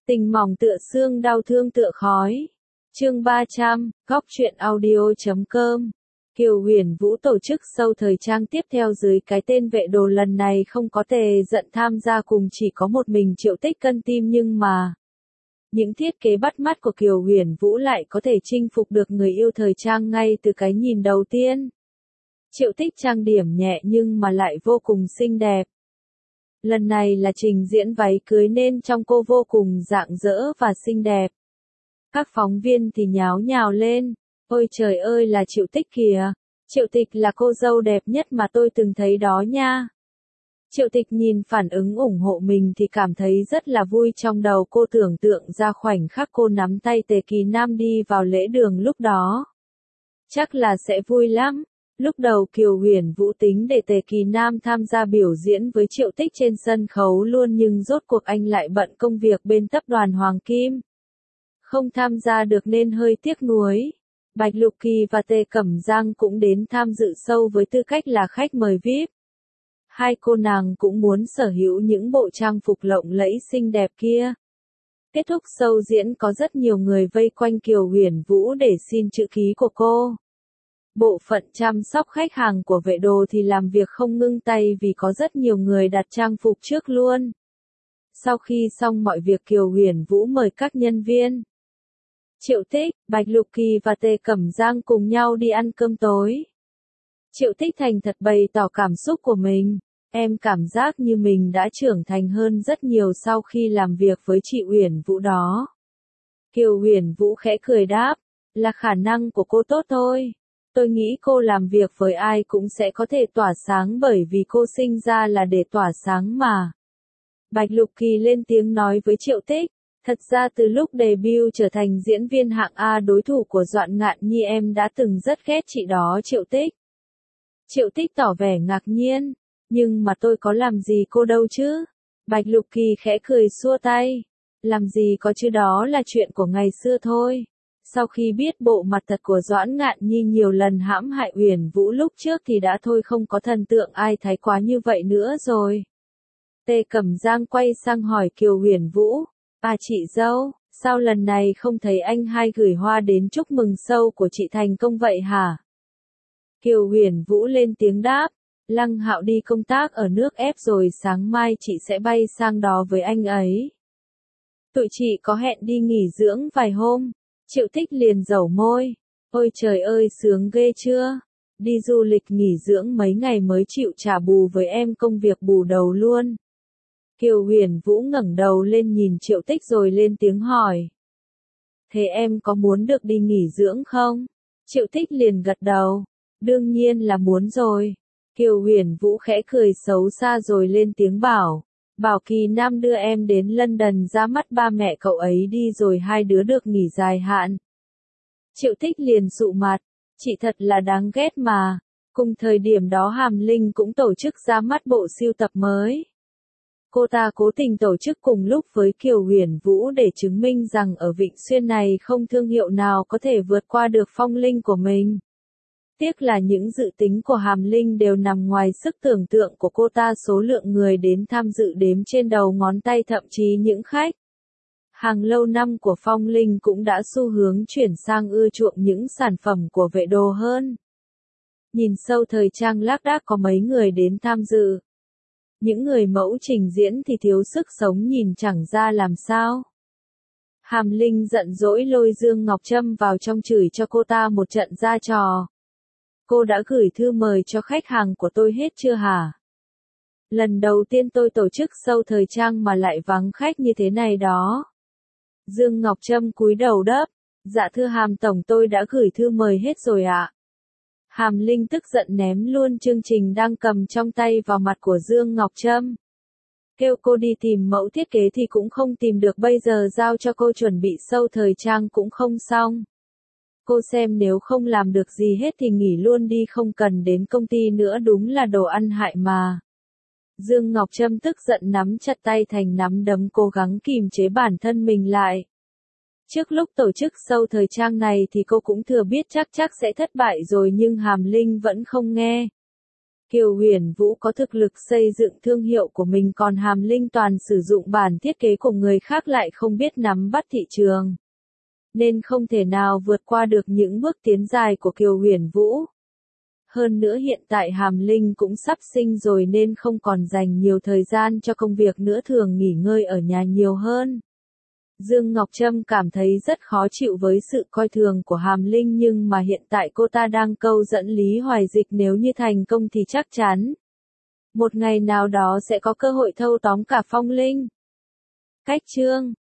Tình mỏng tựa xương, đau thương tựa khói. Chương 300, góc truyện audio.com. Kiều Huyền Vũ tổ chức show thời trang tiếp theo dưới cái tên Vệ Đồ, lần này không có Tề Dận tham gia cùng, chỉ có một mình Triệu Tích cân tim, nhưng mà những thiết kế bắt mắt của Kiều Huyền Vũ lại có thể chinh phục được người yêu thời trang ngay từ cái nhìn đầu tiên. Triệu Tích trang điểm nhẹ nhưng mà lại vô cùng xinh đẹp. Lần này là trình diễn váy cưới nên trông cô vô cùng rạng rỡ và xinh đẹp. Các phóng viên thì nháo nhào lên. Ôi trời ơi, là Triệu Tích kìa. Triệu Tích là cô dâu đẹp nhất mà tôi từng thấy đó nha. Triệu Tích nhìn phản ứng ủng hộ mình thì cảm thấy rất là vui, trong đầu cô tưởng tượng ra khoảnh khắc cô nắm tay Tề Kỳ Nam đi vào lễ đường lúc đó. Chắc là sẽ vui lắm. Lúc đầu Kiều Huyền Vũ tính để Tề Kỳ Nam tham gia biểu diễn với Triệu Tích trên sân khấu luôn, nhưng rốt cuộc anh lại bận công việc bên tập đoàn Hoàng Kim. Không tham gia được nên hơi tiếc nuối. Bạch Lục Kỳ và Tề Cẩm Giang cũng đến tham dự show với tư cách là khách mời VIP. Hai cô nàng cũng muốn sở hữu những bộ trang phục lộng lẫy xinh đẹp kia. Kết thúc show diễn có rất nhiều người vây quanh Kiều Huyền Vũ để xin chữ ký của cô. Bộ phận chăm sóc khách hàng của Vệ Đồ thì làm việc không ngưng tay vì có rất nhiều người đặt trang phục trước luôn. Sau khi xong mọi việc, Kiều Huyền Vũ mời các nhân viên Triệu Tích, Bạch Lục Kỳ và Tề Cẩm Giang cùng nhau đi ăn cơm tối. Triệu Tích thành thật bày tỏ cảm xúc của mình. Em cảm giác như mình đã trưởng thành hơn rất nhiều sau khi làm việc với chị Huyền Vũ đó. Kiều Huyền Vũ khẽ cười đáp, là khả năng của cô tốt thôi. Tôi nghĩ cô làm việc với ai cũng sẽ có thể tỏa sáng bởi vì cô sinh ra là để tỏa sáng mà. Bạch Lục Kỳ lên tiếng nói với Triệu Tích, thật ra từ lúc debut trở thành diễn viên hạng A, đối thủ của Doãn Ngạn Nhi, em đã từng rất ghét chị đó. Triệu Tích. Triệu Tích tỏ vẻ ngạc nhiên, nhưng mà tôi có làm gì cô đâu chứ. Bạch Lục Kỳ khẽ cười xua tay, làm gì có chứ, đó là chuyện của ngày xưa thôi. Sau khi biết bộ mặt thật của Doãn Ngạn Nhi nhiều lần hãm hại Huyền Vũ lúc trước thì đã thôi, không có thần tượng ai thái quá như vậy nữa rồi. Tề Cẩm Giang quay sang hỏi Kiều Huyền Vũ, à chị dâu, sao lần này không thấy anh hai gửi hoa đến chúc mừng show của chị thành công vậy hả? Kiều Huyền Vũ lên tiếng đáp, Lăng Hạo đi công tác ở nước ép rồi, sáng mai chị sẽ bay sang đó với anh ấy. Tụi chị có hẹn đi nghỉ dưỡng vài hôm. Triệu Tích liền dẩu môi, ôi trời ơi sướng ghê chưa, đi du lịch nghỉ dưỡng mấy ngày mới chịu trả bù với em công việc bù đầu luôn. Kiều Huyền Vũ ngẩng đầu lên nhìn Triệu Tích rồi lên tiếng hỏi, thế em có muốn được đi nghỉ dưỡng không? Triệu Tích liền gật đầu, đương nhiên là muốn rồi. Kiều Huyền Vũ khẽ cười xấu xa rồi lên tiếng bảo Kỳ Nam đưa em đến London ra mắt ba mẹ cậu ấy đi rồi hai đứa được nghỉ dài hạn. Triệu Tích liền sụ mặt, chị thật là đáng ghét mà. Cùng thời điểm đó Hàm Linh cũng tổ chức ra mắt bộ sưu tập mới. Cô ta cố tình tổ chức cùng lúc với Kiều Huyền Vũ để chứng minh rằng ở Vịnh Xuyên này không thương hiệu nào có thể vượt qua được Phong Linh của mình. Tiếc là những dự tính của Hàm Linh đều nằm ngoài sức tưởng tượng của cô ta, số lượng người đến tham dự đếm trên đầu ngón tay, thậm chí những khách hàng lâu năm của Phong Linh cũng đã xu hướng chuyển sang ưa chuộng những sản phẩm của Vệ Đồ hơn. Nhìn show thời trang lác đác có mấy người đến tham dự. Những người mẫu trình diễn thì thiếu sức sống nhìn chẳng ra làm sao. Hàm Linh giận dỗi lôi Dương Ngọc Trâm vào trong chửi cho cô ta một trận ra trò. Cô đã gửi thư mời cho khách hàng của tôi hết chưa hả? Lần đầu tiên tôi tổ chức show thời trang mà lại vắng khách như thế này đó. Dương Ngọc Trâm cúi đầu đáp, dạ thưa Hàm tổng, tôi đã gửi thư mời hết rồi ạ. Hàm Linh tức giận ném luôn chương trình đang cầm trong tay vào mặt của Dương Ngọc Trâm. Kêu cô đi tìm mẫu thiết kế thì cũng không tìm được, bây giờ giao cho cô chuẩn bị show thời trang cũng không xong. Cô xem nếu không làm được gì hết thì nghỉ luôn đi, không cần đến công ty nữa, đúng là đồ ăn hại mà. Dương Ngọc Trâm tức giận nắm chặt tay thành nắm đấm, cố gắng kìm chế bản thân mình lại. Trước lúc tổ chức show thời trang này thì cô cũng thừa biết chắc sẽ thất bại rồi, nhưng Hàm Linh vẫn không nghe. Kiều Huyền Vũ có thực lực xây dựng thương hiệu của mình, còn Hàm Linh toàn sử dụng bản thiết kế của người khác lại không biết nắm bắt thị trường, nên không thể nào vượt qua được những bước tiến dài của Kiều Huyền Vũ. Hơn nữa hiện tại Hàm Linh cũng sắp sinh rồi nên không còn dành nhiều thời gian cho công việc nữa, thường nghỉ ngơi ở nhà nhiều hơn. Dương Ngọc Trâm cảm thấy rất khó chịu với sự coi thường của Hàm Linh, nhưng mà hiện tại cô ta đang câu dẫn Lý Hoài Dịch, nếu như thành công thì chắc chắn một ngày nào đó sẽ có cơ hội thâu tóm cả Phong Linh. Cách chương